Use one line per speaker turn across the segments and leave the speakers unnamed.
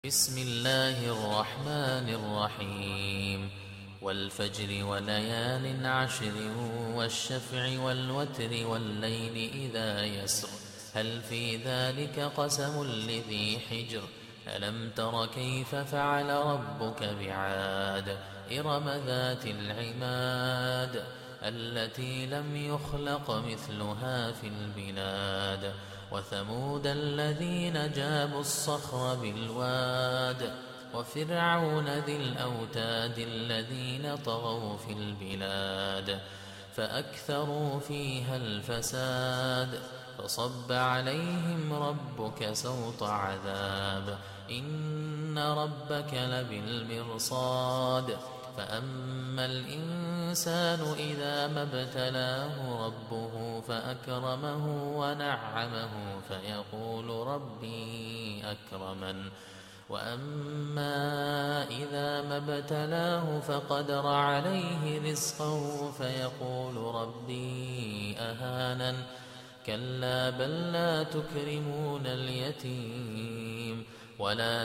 بسم الله الرحمن الرحيم والفجر وليال عشر والشفع والوتر والليل إذا يسر هل في ذلك قسم لذي حجر ألم تر كيف فعل ربك بعاد إرم ذات العماد التي لم يخلق مثلها في البلاد وثمود الذين جابوا الصخر بالواد وفرعون ذي الأوتاد الذين طغوا في البلاد فأكثروا فيها الفساد فصب عليهم ربك سوط عذاب إن ربك لبالمرصاد فأما الإنسان إذا ما ابتلاه ربه فأكرمه ونعمه فيقول ربي أكرمن وأما إذا ما ابتلاه فقدر عليه رزقه فيقول ربي أهانن كلا بل لا تكرمون اليتيم ولا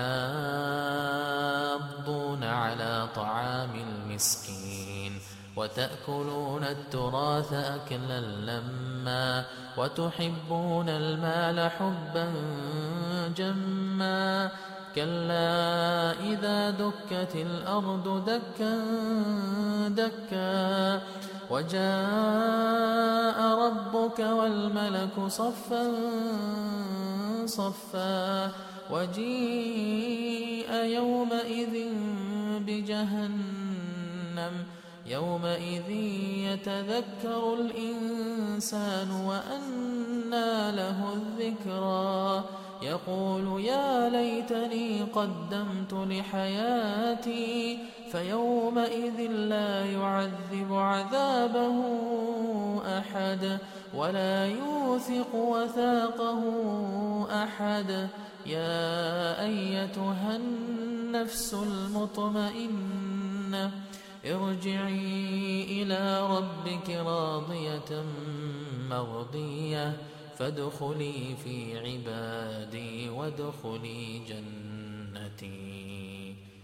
تحاضون على طعام المسكين وتأكلون التراث أكلا لما وتحبون المال حبا جما كلا إذا دكت الأرض دكا دكا وجاء ربك والملك صفا صفا وجيء يومئذ بجهنم يومئذ يتذكر الإنسان وأنى له الذكرى يقول يا ليتني قدمت لحياتي فيومئذ لا يعذب عذابه أحد ولا يوثق وثاقه أحد يا أيتها النفس المطمئنة ارجعي إلى ربك راضية مرضية فادخلي في عبادي وادخلي جنتي.